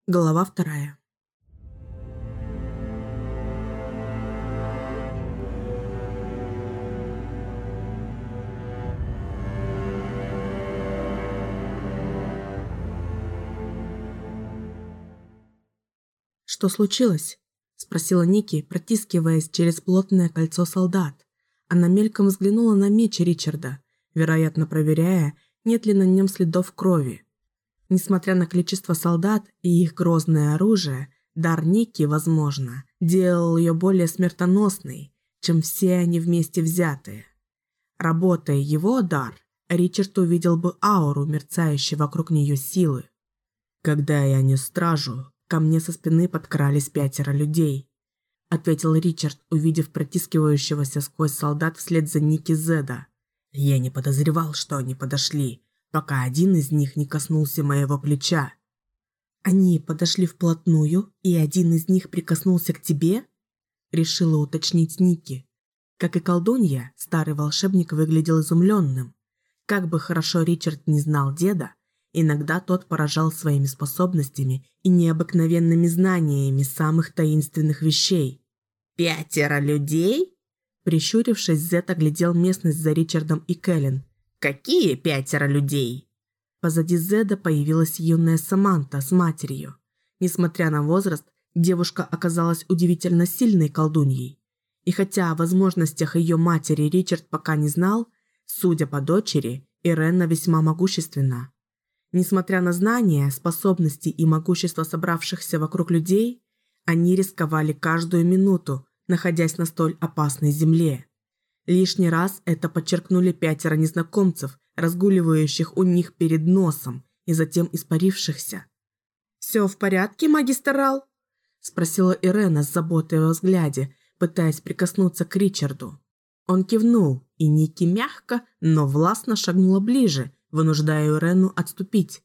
Глава 2. «Что случилось?» – спросила Ники, протискиваясь через плотное кольцо солдат. Она мельком взглянула на меч Ричарда, вероятно, проверяя, нет ли на нем следов крови. Несмотря на количество солдат и их грозное оружие, дар Ники, возможно, делал ее более смертоносной, чем все они вместе взятые. Работая его дар, Ричард увидел бы ауру, мерцающей вокруг нее силы. «Когда я не стражу, ко мне со спины подкрались 5 людей», – ответил Ричард, увидев протискивающегося сквозь солдат вслед за Ники Зеда. «Я не подозревал, что они подошли, пока один из них не коснулся моего плеча». «Они подошли вплотную, и один из них прикоснулся к тебе?» – решила уточнить Ники. Как и колдунья, старый волшебник выглядел изумленным. Как бы хорошо Ричард не знал деда, иногда тот поражал своими способностями и необыкновенными знаниями самых таинственных вещей. 5 людей?» Прищурившись, Зет оглядел местность за Ричардом и Кэлен. «Какие 5 людей?» Позади Зеда появилась юная Саманта с матерью. Несмотря на возраст, девушка оказалась удивительно сильной колдуньей. И хотя о возможностях ее матери Ричард пока не знал, судя по дочери, Ирена весьма могущественна. Несмотря на знания, способности и могущество собравшихся вокруг людей, они рисковали каждую минуту, находясь на столь опасной земле. Лишний раз это подчеркнули 5 незнакомцев, разгуливающих у них перед носом и затем испарившихся. «Все в порядке, магистр Рал?» – спросила Ирена с заботой во взгляде, пытаясь прикоснуться к Ричарду. Он кивнул, и Ники мягко, но властно шагнула ближе, вынуждая Ирену отступить.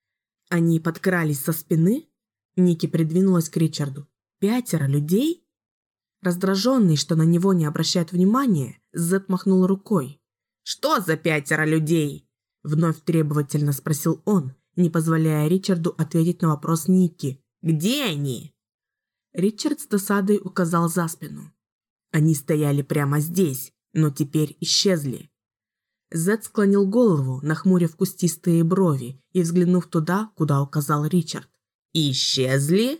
Они подкрались со спины. Ники придвинулась к Ричарду. 5 людей? Раздраженный, что на него не обращают внимания, Зет махнул рукой. «Что за 5 людей?» Вновь требовательно спросил он, не позволяя Ричарду ответить на вопрос Ники. «Где они?» Ричард с досадой указал за спину. Они стояли прямо здесь, но теперь исчезли. Зет склонил голову, нахмурив кустистые брови и взглянув туда, куда указал Ричард. «Исчезли?»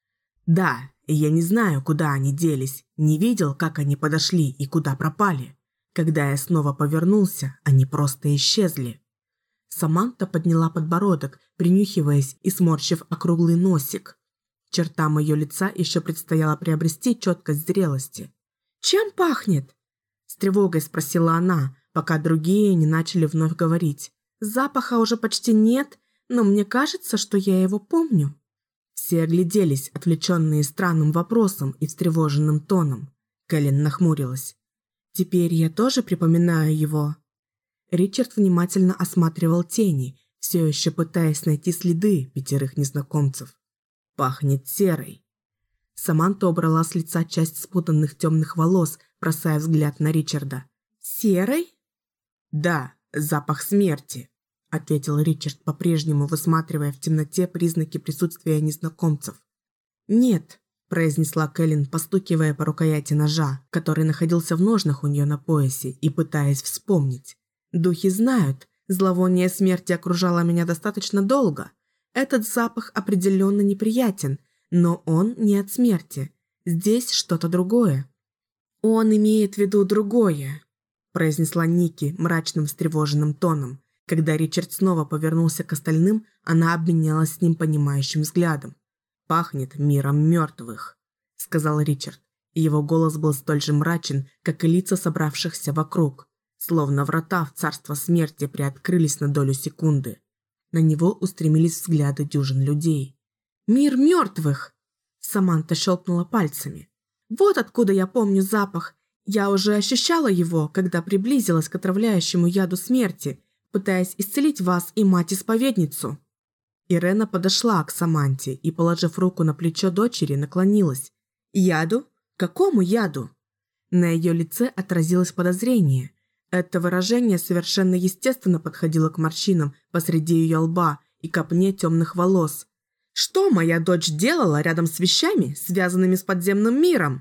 «Да, я не знаю, куда они делись, не видел, как они подошли и куда пропали. Когда я снова повернулся, они просто исчезли». Саманта подняла подбородок, принюхиваясь и сморщив округлый носик. Чертам ее лица еще предстояло приобрести четкость зрелости. «Чем пахнет?» – с тревогой спросила она, пока другие не начали вновь говорить. «Запаха уже почти нет, но мне кажется, что я его помню». Все огляделись, отвлеченные странным вопросом и встревоженным тоном. Кэлен нахмурилась. «Теперь я тоже припоминаю его». Ричард внимательно осматривал тени, все еще пытаясь найти следы 5 незнакомцев. «Пахнет серой». Саманта убрала с лица часть спутанных темных волос, бросая взгляд на Ричарда. «Серой?» «Да, запах смерти», – ответил Ричард, по-прежнему высматривая в темноте признаки присутствия незнакомцев. «Нет», – произнесла Кэлен, постукивая по рукояти ножа, который находился в ножнах у нее на поясе, и пытаясь вспомнить. «Духи знают, зловоние смерти окружало меня достаточно долго. Этот запах определенно неприятен, но он не от смерти. Здесь что-то другое». «Он имеет в виду другое», – произнесла Ники мрачным встревоженным тоном. Когда Ричард снова повернулся к остальным, она обменялась с ним понимающим взглядом. «Пахнет миром мертвых», – сказал Ричард. И его голос был столь же мрачен, как и лица собравшихся вокруг. Словно врата в царство смерти приоткрылись на долю секунды. На него устремились взгляды дюжин людей. «Мир мертвых!» Саманта щелкнула пальцами. «Вот откуда я помню запах. Я уже ощущала его, когда приблизилась к отравляющему яду смерти, пытаясь исцелить вас и мать-исповедницу». Ирена подошла к Саманте и, положив руку на плечо дочери, наклонилась. «Яду? Какому яду?» На ее лице отразилось подозрение. Это выражение совершенно естественно подходило к морщинам посреди ее лба и копне темных волос. Что моя дочь делала рядом с вещами, связанными с подземным миром?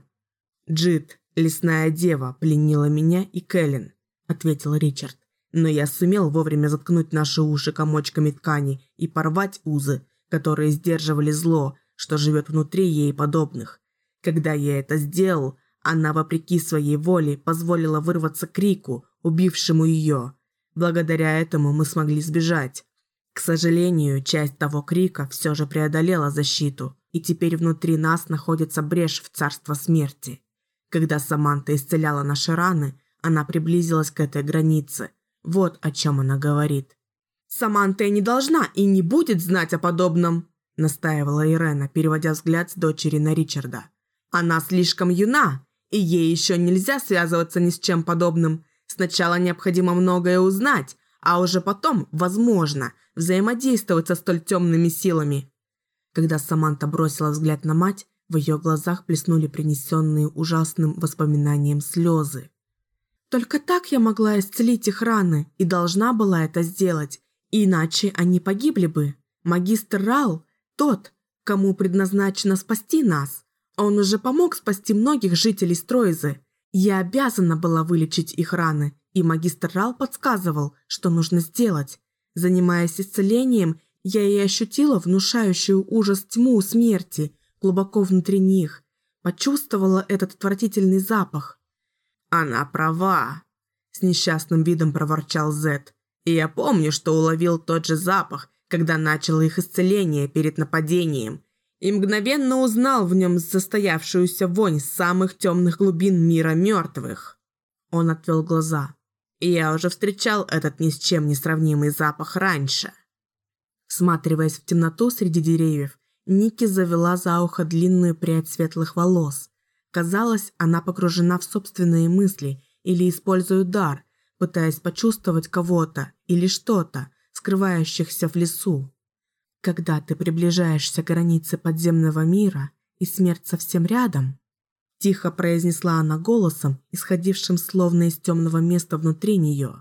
Джид, лесная дева, пленила меня и Кэлен, ответил Ричард. Но я сумел вовремя заткнуть наши уши комочками ткани и порвать узы, которые сдерживали зло, что живет внутри ей подобных. Когда я это сделал, она, вопреки своей воле, позволила вырваться крику, убившему ее. Благодаря этому мы смогли сбежать. К сожалению, часть того крика все же преодолела защиту, и теперь внутри нас находится брешь в царство смерти. Когда Саманта исцеляла наши раны, она приблизилась к этой границе. Вот о чем она говорит. «Саманта не должна и не будет знать о подобном», настаивала Ирена, переводя взгляд с дочери на Ричарда. «Она слишком юна, и ей еще нельзя связываться ни с чем подобным. Сначала необходимо многое узнать, а уже потом, возможно, взаимодействовать со столь темными силами». Когда Саманта бросила взгляд на мать, в ее глазах блеснули принесенные ужасным воспоминанием слезы. «Только так я могла исцелить их раны и должна была это сделать, иначе они погибли бы. Магистр Рал, тот, кому предназначено спасти нас, он уже помог спасти многих жителей Стройзы. Я обязана была вылечить их раны, и магистр Рал подсказывал, что нужно сделать. Занимаясь исцелением, я и ощутила внушающую ужас тьму смерти глубоко внутри них, почувствовала этот отвратительный запах. «Она права», – с несчастным видом проворчал Зет. «И я помню, что уловил тот же запах, когда начало их исцеление перед нападением, и мгновенно узнал в нем застоявшуюся вонь самых темных глубин мира мертвых». Он отвел глаза. «И я уже встречал этот ни с чем не сравнимый запах раньше». Всматриваясь в темноту среди деревьев, Ники завела за ухо длинную прядь светлых волос. Казалось, она погружена в собственные мысли или использует дар, пытаясь почувствовать кого-то или что-то, скрывающихся в лесу. Когда ты приближаешься к границе подземного мира, и смерть совсем рядом, тихо произнесла она голосом, исходившим словно из темного места внутри нее.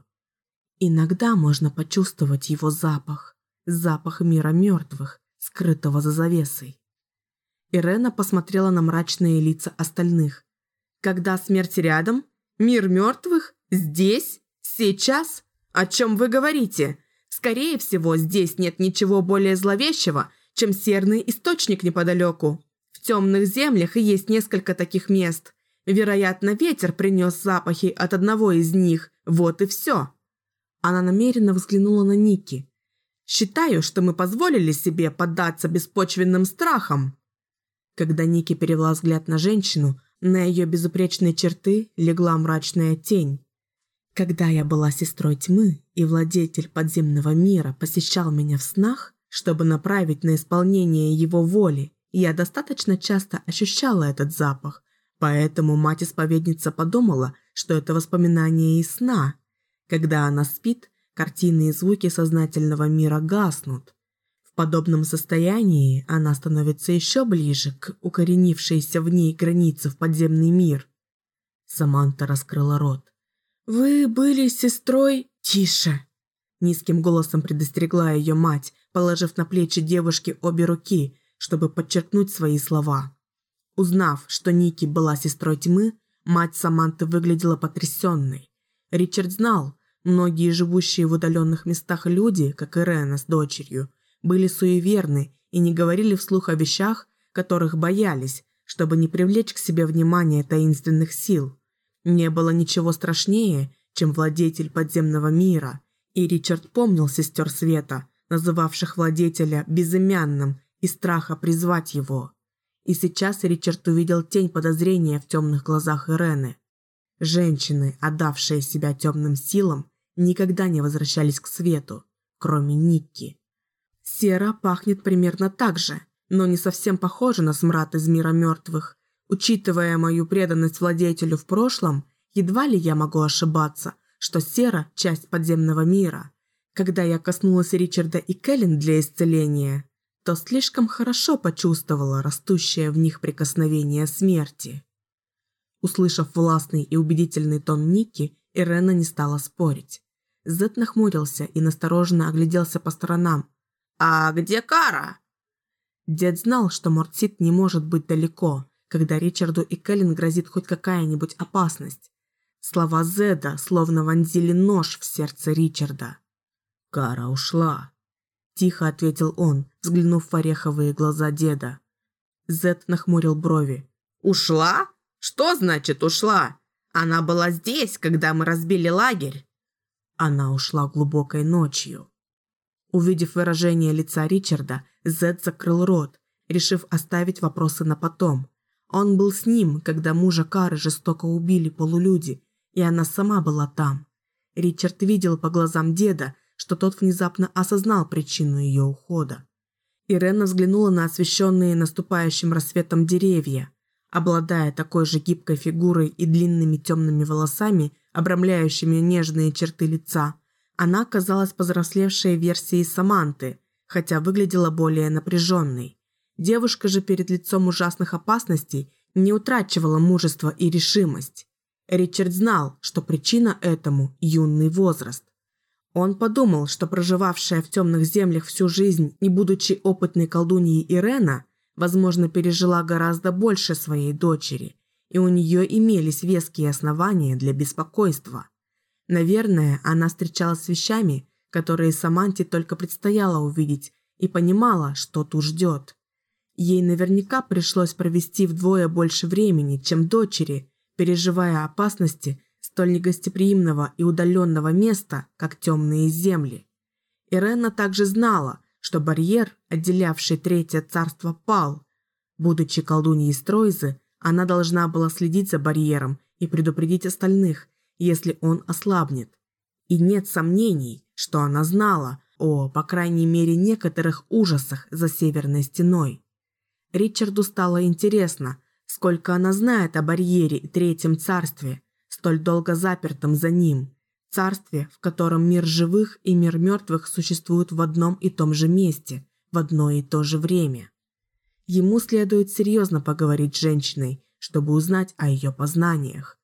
Иногда можно почувствовать его запах, запах мира мертвых, скрытого за завесой. Ирена посмотрела на мрачные лица остальных. «Когда смерть рядом? Мир мертвых? Здесь? Сейчас? О чем вы говорите? Скорее всего, здесь нет ничего более зловещего, чем серный источник неподалеку. В темных землях и есть несколько таких мест. Вероятно, ветер принес запахи от одного из них. Вот и все». Она намеренно взглянула на Ники. «Считаю, что мы позволили себе поддаться беспочвенным страхам». Когда Ники перевела взгляд на женщину, на ее безупречные черты легла мрачная тень. «Когда я была сестрой тьмы, и владетель подземного мира посещал меня в снах, чтобы направить на исполнение его воли, я достаточно часто ощущала этот запах, поэтому мать-исповедница подумала, что это воспоминание из сна. Когда она спит, картины и звуки сознательного мира гаснут. В подобном состоянии она становится еще ближе к укоренившейся в ней границе в подземный мир». Саманта раскрыла рот. «Вы были сестрой...» «Тише!» Низким голосом предостерегла ее мать, положив на плечи девушки обе руки, чтобы подчеркнуть свои слова. Узнав, что Ники была сестрой тьмы, мать Саманты выглядела потрясенной. Ричард знал, многие живущие в удаленных местах люди, как Ирена с дочерью, были суеверны и не говорили вслух о вещах, которых боялись, чтобы не привлечь к себе внимание таинственных сил. Не было ничего страшнее, чем владетель подземного мира, и Ричард помнил сестер Света, называвших владетеля безымянным из страха призвать его. И сейчас Ричард увидел тень подозрения в темных глазах Ирены. Женщины, отдавшие себя темным силам, никогда не возвращались к свету, кроме Никки. Сера пахнет примерно так же, но не совсем похожа на смрад из мира мертвых. Учитывая мою преданность владетелю в прошлом, едва ли я могу ошибаться, что сера – часть подземного мира. Когда я коснулась Ричарда и Кэлен для исцеления, то слишком хорошо почувствовала растущее в них прикосновение смерти. Услышав властный и убедительный тон Ники, Ирена не стала спорить. Зет нахмурился и настороженно огляделся по сторонам. «А где Кара?» Дед знал, что Мортсид не может быть далеко, когда Ричарду и Кэлен грозит хоть какая-нибудь опасность. Слова Зеда словно вонзили нож в сердце Ричарда. «Кара ушла», – тихо ответил он, взглянув в ореховые глаза деда. Зед нахмурил брови. «Ушла? Что значит ушла? Она была здесь, когда мы разбили лагерь». Она ушла глубокой ночью. Увидев выражение лица Ричарда, Зед закрыл рот, решив оставить вопросы на потом. Он был с ним, когда мужа Кары жестоко убили полулюди, и она сама была там. Ричард видел по глазам деда, что тот внезапно осознал причину ее ухода. Ирена взглянула на освещенные наступающим рассветом деревья. Обладая такой же гибкой фигурой и длинными темными волосами, обрамляющими нежные черты лица, она казалась повзрослевшей версией Саманты, хотя выглядела более напряженной. Девушка же перед лицом ужасных опасностей не утрачивала мужество и решимость. Ричард знал, что причина этому – юный возраст. Он подумал, что проживавшая в темных землях всю жизнь и будучи опытной колдуньей Ирена, возможно, пережила гораздо больше своей дочери, и у нее имелись веские основания для беспокойства. Наверное, она встречалась с вещами, которые Саманте только предстояло увидеть, и понимала, что тут ждет. Ей наверняка пришлось провести вдвое больше времени, чем дочери, переживая опасности столь негостеприимного и удаленного места, как темные земли. Ирена также знала, что барьер, отделявший Третье царство, пал. Будучи колдуньей Стройзы, она должна была следить за барьером и предупредить остальных, если он ослабнет. И нет сомнений, что она знала о, по крайней мере, некоторых ужасах за Северной стеной. Ричарду стало интересно, сколько она знает о барьере и Третьем царстве, столь долго запертом за ним, царстве, в котором мир живых и мир мертвых существуют в одном и том же месте, в одно и то же время. Ему следует серьезно поговорить с женщиной, чтобы узнать о ее познаниях.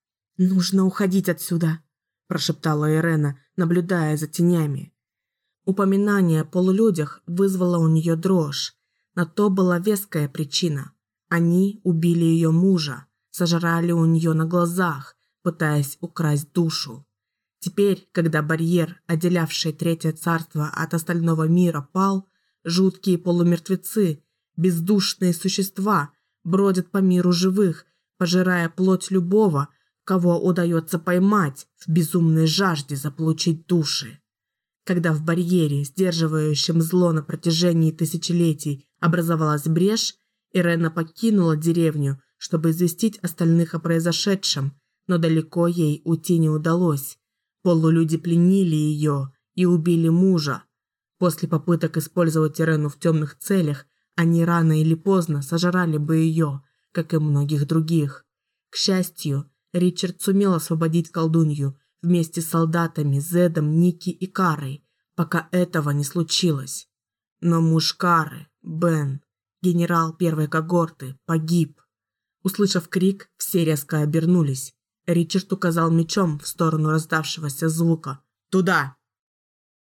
«Нужно уходить отсюда», – прошептала Ирена, наблюдая за тенями. Упоминание о полулюдях вызвало у нее дрожь. На то была веская причина. Они убили ее мужа, сожрали у нее на глазах, пытаясь украсть душу. Теперь, когда барьер, отделявший Третье царство от остального мира, пал, жуткие полумертвецы, бездушные существа, бродят по миру живых, пожирая плоть любого, кого удается поймать в безумной жажде заполучить души. Когда в барьере, сдерживающем зло на протяжении тысячелетий, образовалась брешь, Ирена покинула деревню, чтобы известить остальных о произошедшем, но далеко ей уйти не удалось. Полулюди пленили ее и убили мужа. После попыток использовать Ирену в темных целях, они рано или поздно сожрали бы ее, как и многих других. К счастью, Ричард сумел освободить колдунью вместе с солдатами Зедом, Ники и Карой, пока этого не случилось. Но муж Кары, Бен, генерал первой когорты, погиб. Услышав крик, все резко обернулись. Ричард указал мечом в сторону раздавшегося звука. «Туда!»